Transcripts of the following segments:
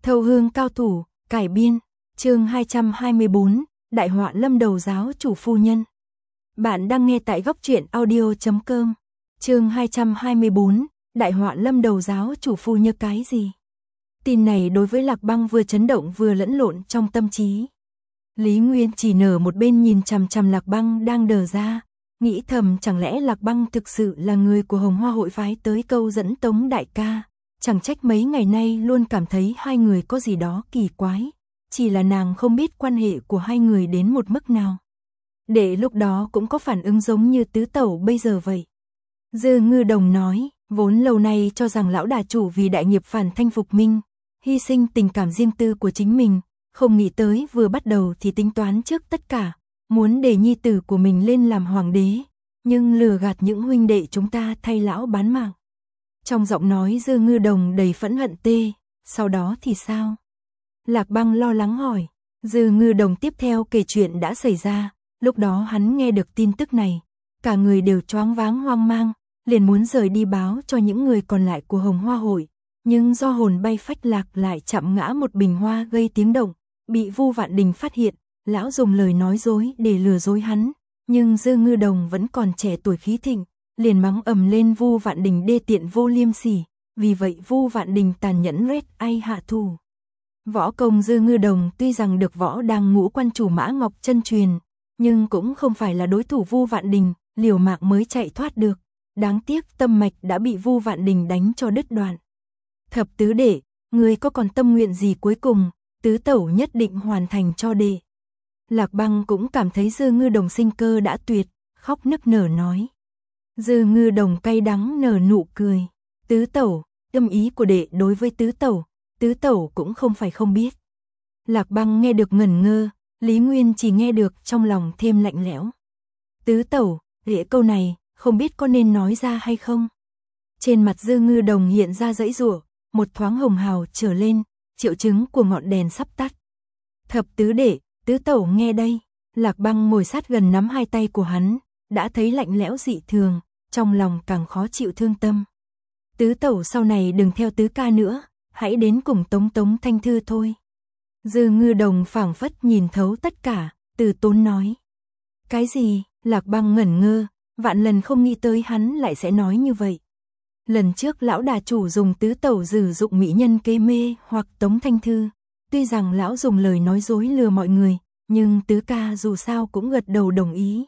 Thâu hương cao thủ, cải biên, chương 224, Đại họa lâm đầu giáo chủ phu nhân. Bạn đang nghe tại góc truyện audio.com. Chương 224, Đại họa lâm đầu giáo chủ phu nhân cái gì? Tin này đối với Lạc Băng vừa chấn động vừa lẫn lộn trong tâm trí. Lý Nguyên chỉ nở một bên nhìn chằm chằm Lạc Băng đang đờ ra, nghĩ thầm chẳng lẽ Lạc Băng thực sự là người của Hồng Hoa hội phái tới câu dẫn Tống đại ca. Chẳng trách mấy ngày nay luôn cảm thấy hai người có gì đó kỳ quái, chỉ là nàng không biết quan hệ của hai người đến một mức nào. Để lúc đó cũng có phản ứng giống như tứ tẩu bây giờ vậy. Dư Ngư Đồng nói, vốn lâu nay cho rằng lão đà chủ vì đại nghiệp phản thanh phục minh, hy sinh tình cảm riêng tư của chính mình, không nghĩ tới vừa bắt đầu thì tính toán trước tất cả, muốn để nhi tử của mình lên làm hoàng đế, nhưng lừa gạt những huynh đệ chúng ta thay lão bán mạng. Trong giọng nói Dư Ngư Đồng đầy phẫn hận tê, sau đó thì sao? Lạc Băng lo lắng hỏi. Dư Ngư Đồng tiếp theo kể chuyện đã xảy ra, lúc đó hắn nghe được tin tức này, cả người đều choáng váng hoang mang, liền muốn rời đi báo cho những người còn lại của Hồng Hoa hội, nhưng do hồn bay phách lạc lại chạm ngã một bình hoa gây tiếng động, bị Vu Vạn Đình phát hiện, lão dùng lời nói dối để lừa dối hắn, nhưng Dư Ngư Đồng vẫn còn trẻ tuổi khí thịnh, liền mắng ầm lên Vu Vạn Đình đê tiện vô liêm sỉ, vì vậy Vu Vạn Đình tàn nhẫn rết ai hạ thủ. Võ công Dư Ngư Đồng tuy rằng được võ đang ngũ quan chủ Mã Ngọc chân truyền, nhưng cũng không phải là đối thủ Vu Vạn Đình, liều mạng mới chạy thoát được, đáng tiếc tâm mạch đã bị Vu Vạn Đình đánh cho đứt đoạn. Thập tứ đệ, người có còn tâm nguyện gì cuối cùng, tứ tẩu nhất định hoàn thành cho đệ. Lạc Băng cũng cảm thấy Dư Ngư Đồng sinh cơ đã tuyệt, khóc nức nở nói. Dư Ngư Đồng cay đắng nở nụ cười. Tứ tẩu, tâm ý của đệ đối với tứ tẩu cũng không phải không biết. Lạc Băng nghe được ngẩn ngơ, Lý Nguyên chỉ nghe được trong lòng thêm lạnh lẽo. Tứ tẩu, đệ câu này, không biết có nên nói ra hay không? Trên mặt Dư Ngư Đồng hiện ra giãy giụa, một thoáng hồng hào trở lên, triệu chứng của ngọn đèn sắp tắt. Thập tứ đệ, tứ tẩu nghe đây. Lạc Băng ngồi sát gần nắm hai tay của hắn, đã thấy lạnh lẽo dị thường, trong lòng càng khó chịu thương tâm. Tứ tẩu sau này đừng theo tứ ca nữa, hãy đến cùng Tống Thanh Thư thôi. Dư Ngư Đồng phảng phất nhìn thấu tất cả, từ tốn nói. Cái gì? Lạc Băng ngẩn ngơ, vạn lần không nghĩ tới hắn lại sẽ nói như vậy. Lần trước lão đà chủ dùng tứ tẩu sử dụng mỹ nhân kế mê hoặc Tống Thanh Thư, tuy rằng lão dùng lời nói dối lừa mọi người, nhưng tứ ca dù sao cũng gật đầu đồng ý.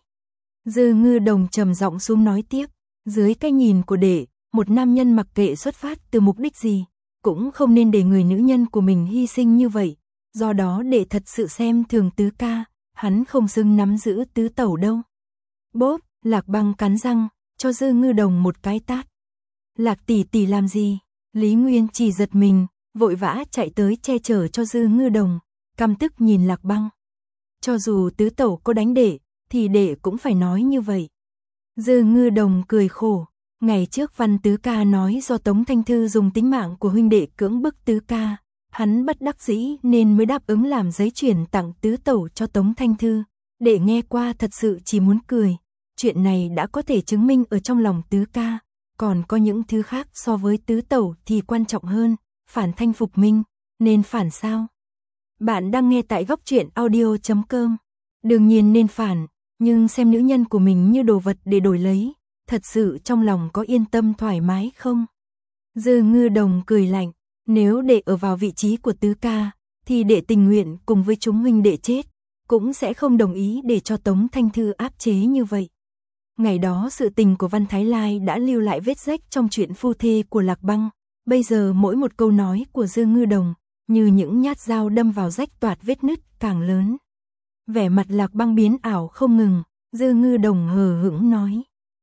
Dư Ngư Đồng trầm giọng xuống nói tiếp, dưới cái nhìn của đệ, một nam nhân mặc kệ xuất phát từ mục đích gì, cũng không nên để người nữ nhân của mình hy sinh như vậy, do đó đệ thật sự xem thường tứ ca, hắn không xứng nắm giữ tứ tẩu đâu. Bốp, Lạc Băng cắn răng, cho Dư Ngư Đồng một cái tát. Lạc tỷ tỷ làm gì? Lý Nguyên chỉ giật mình, vội vã chạy tới che chở cho Dư Ngư Đồng, căm tức nhìn Lạc Băng. Cho dù tứ tẩu có đánh đệ, thì đệ cũng phải nói như vậy. Dư Ngư Đồng cười khổ, ngày trước Văn tứ ca nói do Tống Thanh Thư dùng tính mạng của huynh đệ cưỡng bức tứ ca, hắn bất đắc dĩ nên mới đáp ứng làm giấy chuyển tặng tứ tẩu cho Tống Thanh Thư. Đệ nghe qua thật sự chỉ muốn cười, chuyện này đã có thể chứng minh ở trong lòng tứ ca, còn có những thứ khác so với tứ tẩu thì quan trọng hơn, phản thanh phục minh, nên phản sao? Bạn đang nghe tại góc truyện audio.com. Đương nhiên nên phản, nhưng xem nữ nhân của mình như đồ vật để đổi lấy, thật sự trong lòng có yên tâm thoải mái không? Dư Ngư Đồng cười lạnh, nếu đệ ở vào vị trí của tứ ca, thì đệ tình nguyện cùng với chúng huynh đệ chết, cũng sẽ không đồng ý để cho Tống Thanh Thư áp chế như vậy. Ngày đó sự tình của Văn Thái Lai đã lưu lại vết rách trong chuyện phu thê của Lạc Băng, bây giờ mỗi một câu nói của Dư Ngư Đồng, như những nhát dao đâm vào rách toạc vết nứt càng lớn. Vẻ mặt Lạc Băng biến ảo không ngừng, Dư Ngư Đồng hờ hững nói.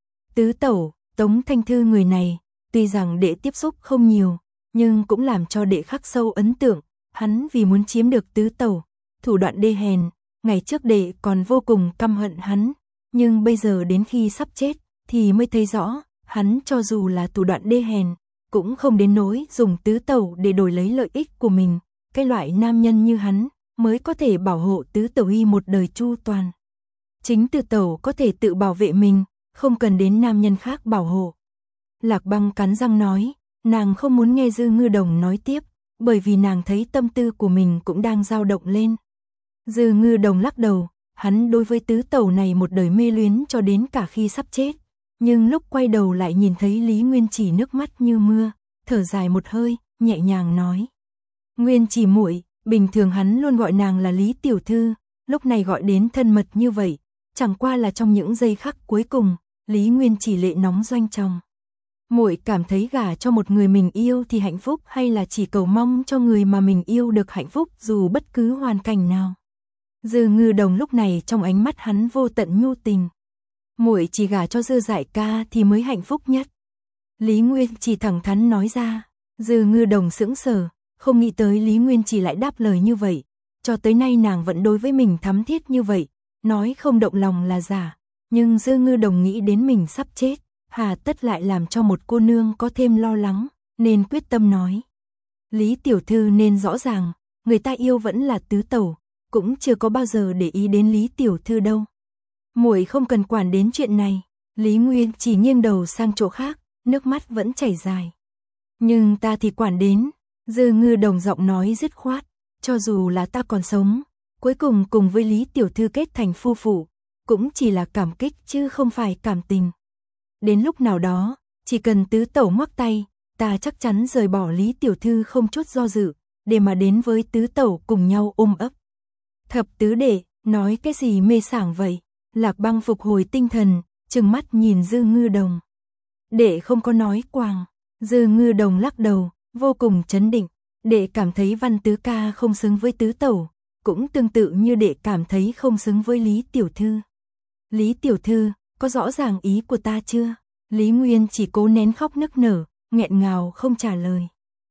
Tứ tẩu, Tống Thanh Thư người này, tuy rằng đệ tiếp xúc không nhiều, nhưng cũng làm cho đệ khắc sâu ấn tượng, hắn vì muốn chiếm được tứ tẩu, thủ đoạn đê hèn, ngày trước đệ còn vô cùng căm hận hắn, nhưng bây giờ đến khi sắp chết, thì mới thấy rõ, hắn cho dù là thủ đoạn đê hèn, cũng không đến nỗi dùng tứ tẩu để đổi lấy lợi ích của mình, cái loại nam nhân như hắn, mới có thể bảo hộ tứ tẩu y một đời chu toàn. Chính tứ tẩu có thể tự bảo vệ mình, không cần đến nam nhân khác bảo hộ. Lạc Băng cắn răng nói, nàng không muốn nghe Dư Ngư Đồng nói tiếp, bởi vì nàng thấy tâm tư của mình cũng đang dao động lên. Dư Ngư Đồng lắc đầu, hắn đối với tứ tẩu này một đời mê luyến cho đến cả khi sắp chết, nhưng lúc quay đầu lại nhìn thấy Lý Nguyên Chỉ nước mắt như mưa, thở dài một hơi, nhẹ nhàng nói: "Nguyên Chỉ muội." Bình thường hắn luôn gọi nàng là Lý tiểu thư, lúc này gọi đến thân mật như vậy, chẳng qua là trong những giây khắc cuối cùng, Lý Nguyên Chỉ lệ nóng doanh tròng. Muội cảm thấy gả cho một người mình yêu thì hạnh phúc, hay là chỉ cầu mong cho người mà mình yêu được hạnh phúc dù bất cứ hoàn cảnh nào? Dư Ngư Đồng lúc này trong ánh mắt hắn vô tận nhu tình. Muội chỉ gả cho Dư Đại ca thì mới hạnh phúc nhất. Lý Nguyên Chỉ thẳng thắn nói ra. Dư Ngư Đồng sững sờ, không nghĩ tới Lý Nguyên Chỉ lại đáp lời như vậy. Cho tới nay nàng vẫn đối với mình thắm thiết như vậy, nói không động lòng là giả. Nhưng Dư Ngư Đồng nghĩ đến mình sắp chết, hà tất lại làm cho một cô nương có thêm lo lắng, nên quyết tâm nói: "Lý tiểu thư nên rõ ràng, người ta yêu vẫn là tứ tẩu, cũng chưa có bao giờ để ý đến Lý tiểu thư đâu. Muội không cần quản đến chuyện này." Lý Nguyên Chỉ nghiêng đầu sang chỗ khác, nước mắt vẫn chảy dài. "Nhưng ta thì quản đến." Dư Ngư Đồng giọng nói dứt khoát, "Cho dù là ta còn sống, cuối cùng cùng với Lý tiểu thư kết thành phu phụ, cũng chỉ là cảm kích chứ không phải cảm tình. Đến lúc nào đó, chỉ cần tứ tẩu ngoắc tay, ta chắc chắn rời bỏ Lý tiểu thư không chút do dự, để mà đến với tứ tẩu cùng nhau ôm ấp." "Thập tứ đệ, nói cái gì mê sảng vậy?" Lạc Băng phục hồi tinh thần, trừng mắt nhìn Dư Ngư Đồng. "Đệ không có nói quàng." Dư Ngư Đồng lắc đầu, vô cùng trấn định. "Đệ cảm thấy Văn tứ ca không xứng với tứ tẩu, cũng tương tự như đệ cảm thấy không xứng với Lý tiểu thư." "Lý tiểu thư, có rõ ràng ý của ta chưa?" Lý Nguyên chỉ cố nén khóc nức nở, nghẹn ngào không trả lời.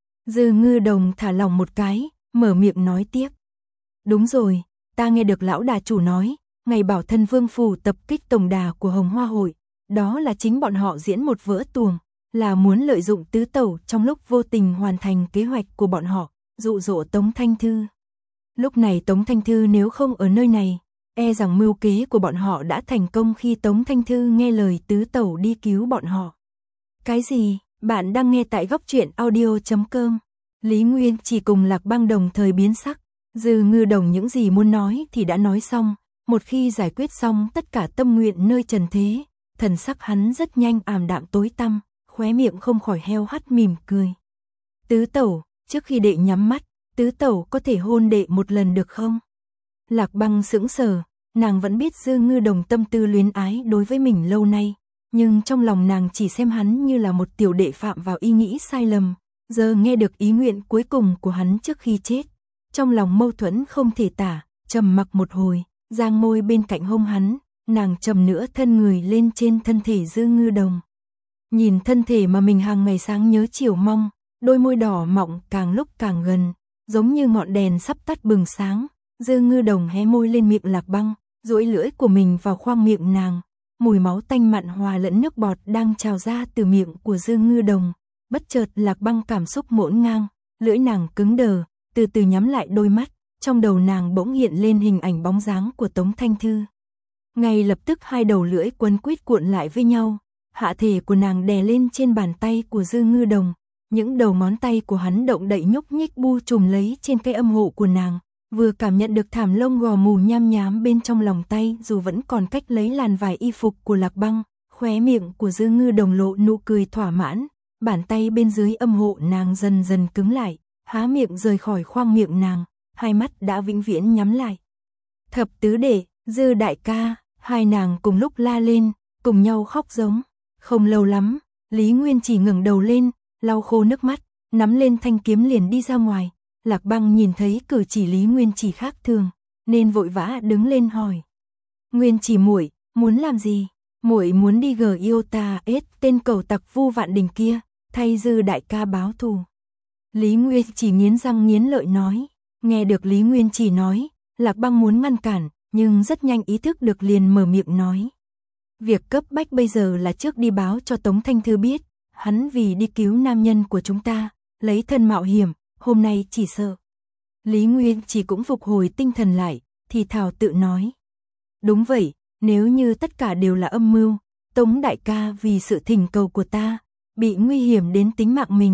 Dư Ngư Đồng thả lỏng một cái, mở miệng nói tiếp: "Đúng rồi, ta nghe được lão đà chủ nói, ngày Bảo Thân Vương phủ tập kích tổng đà của Hồng Hoa hội, đó là chính bọn họ diễn một vở tuồng, là muốn lợi dụng tứ tẩu trong lúc vô tình hoàn thành kế hoạch của bọn họ, dụ dỗ Tống Thanh Thư. Lúc này Tống Thanh Thư nếu không ở nơi này, e rằng mưu kế của bọn họ đã thành công khi Tống Thanh Thư nghe lời tứ tẩu đi cứu bọn họ." "Cái gì?" Bạn đang nghe tại góc truyện audio.com. Lý Nguyên chỉ cùng Lạc Băng đồng thời biến sắc. Dư Ngư Đồng những gì muốn nói thì đã nói xong, một khi giải quyết xong tất cả tâm nguyện nơi trần thế, thần sắc hắn rất nhanh ảm đạm tối tăm, khóe miệng không khỏi heo hắt mỉm cười. "Tứ tẩu, trước khi đệ nhắm mắt, tứ tẩu có thể hôn đệ một lần được không?" Lạc Băng sững sờ, nàng vẫn biết Dư Ngư Đồng tâm tư luyến ái đối với mình lâu nay, nhưng trong lòng nàng chỉ xem hắn như là một tiểu đệ phạm vào ý nghĩ sai lầm, giờ nghe được ý nguyện cuối cùng của hắn trước khi chết, trong lòng mâu thuẫn không thể tả, trầm mặc một hồi, giang môi bên cạnh hông hắn, nàng trầm nữa thân người lên trên thân thể Dư Ngư Đồng. Nhìn thân thể mà mình hàng ngày sáng nhớ chiều mong, đôi môi đỏ mọng càng lúc càng gần, giống như ngọn đèn sắp tắt bừng sáng. Dư Ngư Đồng hé môi lên miệng Lạc Băng, duỗi lưỡi của mình vào khoang miệng nàng, mùi máu tanh mặn hòa lẫn nước bọt đang trào ra từ miệng của Dư Ngư Đồng. Bất chợt Lạc Băng cảm xúc hỗn ngang, lưỡi nàng cứng đờ, từ từ nhắm lại đôi mắt, trong đầu nàng bỗng hiện lên hình ảnh bóng dáng của Tống Thanh Thư. Ngay lập tức hai đầu lưỡi quấn quýt cuộn lại với nhau, hạ thể của nàng đè lên trên bàn tay của Dư Ngư Đồng, những đầu ngón tay của hắn động đậy nhúc nhích bu trùm lấy trên cái âm hộ của nàng, vừa cảm nhận được thảm lông gò mù nham nhám bên trong lòng tay, dù vẫn còn cách lấy làn vải y phục của Lạc Băng, khóe miệng của Dư Ngư Đồng lộ nụ cười thỏa mãn, bàn tay bên dưới âm hộ nàng dần dần cứng lại, há miệng rời khỏi khoang miệng nàng, hai mắt đã vĩnh viễn nhắm lại. "Thập tứ đệ, Dư đại ca." Hai nàng cùng lúc la lên, cùng nhau khóc giống. Không lâu lắm, Lý Nguyên chỉ ngẩng đầu lên, lau khô nước mắt, nắm lên thanh kiếm liền đi ra ngoài. Lạc Băng nhìn thấy cử chỉ Lý Nguyên chỉ khác thường, nên vội vã đứng lên hỏi: "Nguyên chỉ muội, muốn làm gì?" "Muội muốn đi gờ yêu ta ết tên cẩu tặc Vu Vạn Đình kia, thay Dư đại ca báo thù." Lý Nguyên chỉ nghiến răng nghiến lợi nói. Nghe được Lý Nguyên chỉ nói, Lạc Băng muốn ngăn cản, nhưng rất nhanh ý thức được liền mở miệng nói: "Việc cấp bách bây giờ là trước đi báo cho Tống Thanh Thư biết, hắn vì đi cứu nam nhân của chúng ta, lấy thân mạo hiểm, hôm nay chỉ sợ." Lý Nguyên chỉ cũng phục hồi tinh thần lại, thì thào tự nói: "Đúng vậy, nếu như tất cả đều là âm mưu, Tống đại ca vì sự thỉnh cầu của ta, bị nguy hiểm đến tính mạng mình,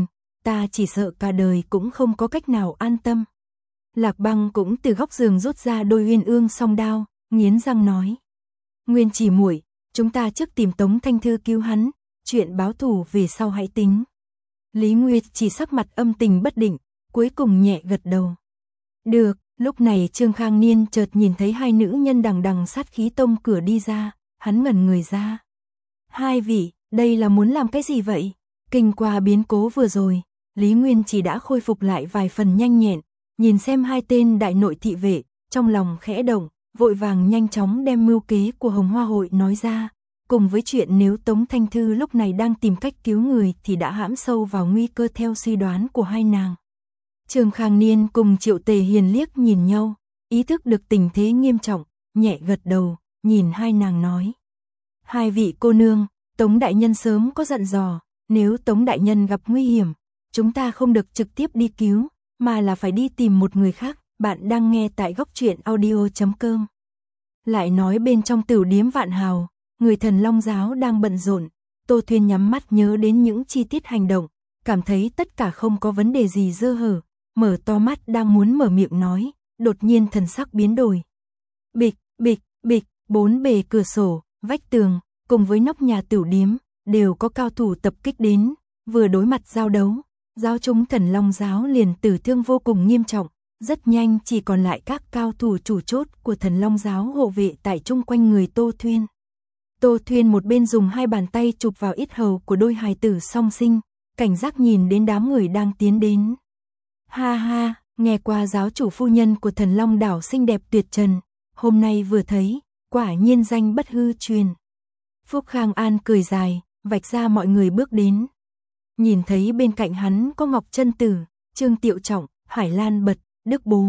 ta chỉ sợ cả đời cũng không có cách nào an tâm. Lạc Băng cũng từ góc giường rút ra đôi uyên ương song đao, nghiến răng nói. Nguyên Chỉ muội, chúng ta trước tìm Tống Thanh Thư cứu hắn, chuyện báo thù về sau hãy tính. Lý Nguyệt chỉ sắc mặt âm tình bất định, cuối cùng nhẹ gật đầu. Được, lúc này Trương Khang Niên chợt nhìn thấy hai nữ nhân đằng đằng sát khí tông cửa đi ra, hắn ngẩn người ra. Hai vị, đây là muốn làm cái gì vậy? Kinh qua biến cố vừa rồi, Lý Nguyên chỉ đã khôi phục lại vài phần nhanh nhẹn, nhìn xem hai tên đại nội thị vệ, trong lòng khẽ động, vội vàng nhanh chóng đem mưu kế của Hồng Hoa hội nói ra, cùng với chuyện nếu Tống Thanh Thư lúc này đang tìm cách cứu người thì đã hãm sâu vào nguy cơ theo suy đoán của hai nàng. Trương Khang Niên cùng Triệu Tề Hiền liếc nhìn nhau, ý thức được tình thế nghiêm trọng, nhẹ gật đầu, nhìn hai nàng nói. Hai vị cô nương, Tống đại nhân sớm có dặn dò, nếu Tống đại nhân gặp nguy hiểm, chúng ta không được trực tiếp đi cứu, mà là phải đi tìm một người khác. Bạn đang nghe tại góc truyện audio.com. Lại nói bên trong Tửu Điếm Vạn Hào, người Thần Long giáo đang bận rộn, Tô Thuyên nhắm mắt nhớ đến những chi tiết hành động, cảm thấy tất cả không có vấn đề gì dơ hở, mở to mắt đang muốn mở miệng nói, đột nhiên thần sắc biến đổi. Bịch, bịch, bịch, bốn bề cửa sổ, vách tường, cùng với nóc nhà Tửu Điếm, đều có cao thủ tập kích đến, vừa đối mặt giao đấu, giáo chúng Thần Long giáo liền tử thương vô cùng nghiêm trọng. Rất nhanh chỉ còn lại các cao thủ chủ chốt của Thần Long giáo hộ vệ tại chung quanh người Tô Thuyên. Tô Thuyên một bên dùng hai bàn tay chụp vào yết hầu của đôi hài tử song sinh, cảnh giác nhìn đến đám người đang tiến đến. Ha ha, nghe qua giáo chủ phu nhân của Thần Long đảo xinh đẹp tuyệt trần, hôm nay vừa thấy, quả nhiên danh bất hư truyền. Phúc Khang An cười dài, vạch ra mọi người bước đến. Nhìn thấy bên cạnh hắn có Ngọc Chân Tử, Trương Tiệu Trọng, Hải Lan Bật, Đức Bố,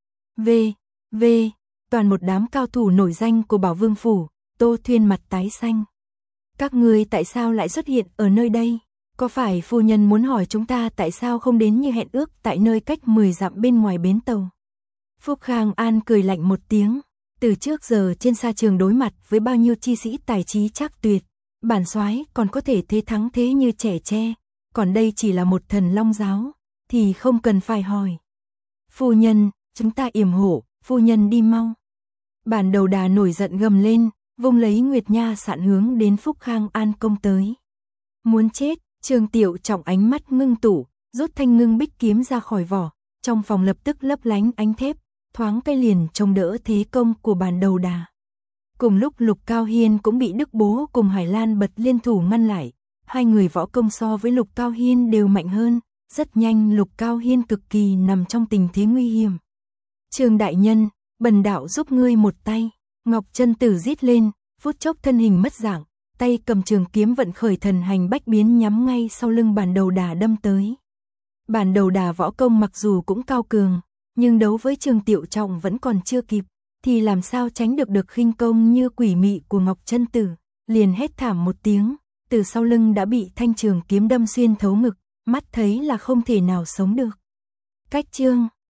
toàn một đám cao thủ nổi danh của Bảo Vương phủ. Tô Thuyên mặt tái xanh. Các ngươi tại sao lại xuất hiện ở nơi đây? Có phải phu nhân muốn hỏi chúng ta tại sao không đến như hẹn ước tại nơi cách 10 dặm bên ngoài bến tàu? Phúc Khang An cười lạnh một tiếng. Từ trước giờ trên sa trường đối mặt với bao nhiêu chi sĩ tài trí trác tuyệt, bản soái còn có thể thế thắng thế như trẻ tre, còn đây chỉ là một Thần Long giáo, thì không cần phải hỏi. Phu nhân, chúng ta yểm hộ, phu nhân đi mau. Bản Đầu Đà nổi giận gầm lên, vung lấy Nguyệt Nha sạn hướng đến Phúc Khang An công tới. Muốn chết, Trương Tiệu Trọng ánh mắt ngưng tụ, rút thanh ngưng bích kiếm ra khỏi vỏ, trong phòng lập tức lấp lánh ánh thép, thoáng cái liền trông đỡ thế công của Bản Đầu Đà. Cùng lúc Lục Cao Hiên cũng bị Đức Bố cùng Hải Lan Bật liên thủ ngăn lại, hai người võ công so với Lục Cao Hiên đều mạnh hơn. Rất nhanh Lục Cao Hiên cực kỳ nằm trong tình thế nguy hiểm. Trương đại nhân, bần đạo giúp ngươi một tay. Ngọc Chân Tử rít lên, phút chốc thân hình mất dạng, tay cầm trường kiếm vận khởi thần hành bách biến nhắm ngay sau lưng Bản Đầu Đà đâm tới. Bản Đầu Đà võ công mặc dù cũng cao cường, nhưng đấu với Trương Tiệu Trọng vẫn còn chưa kịp, thì làm sao tránh được khinh công như quỷ mị của Ngọc Chân Tử, liền hét thảm một tiếng, từ sau lưng đã bị thanh trường kiếm đâm xuyên thấu ngực. Mắt thấy là không thể nào sống được. Cách chương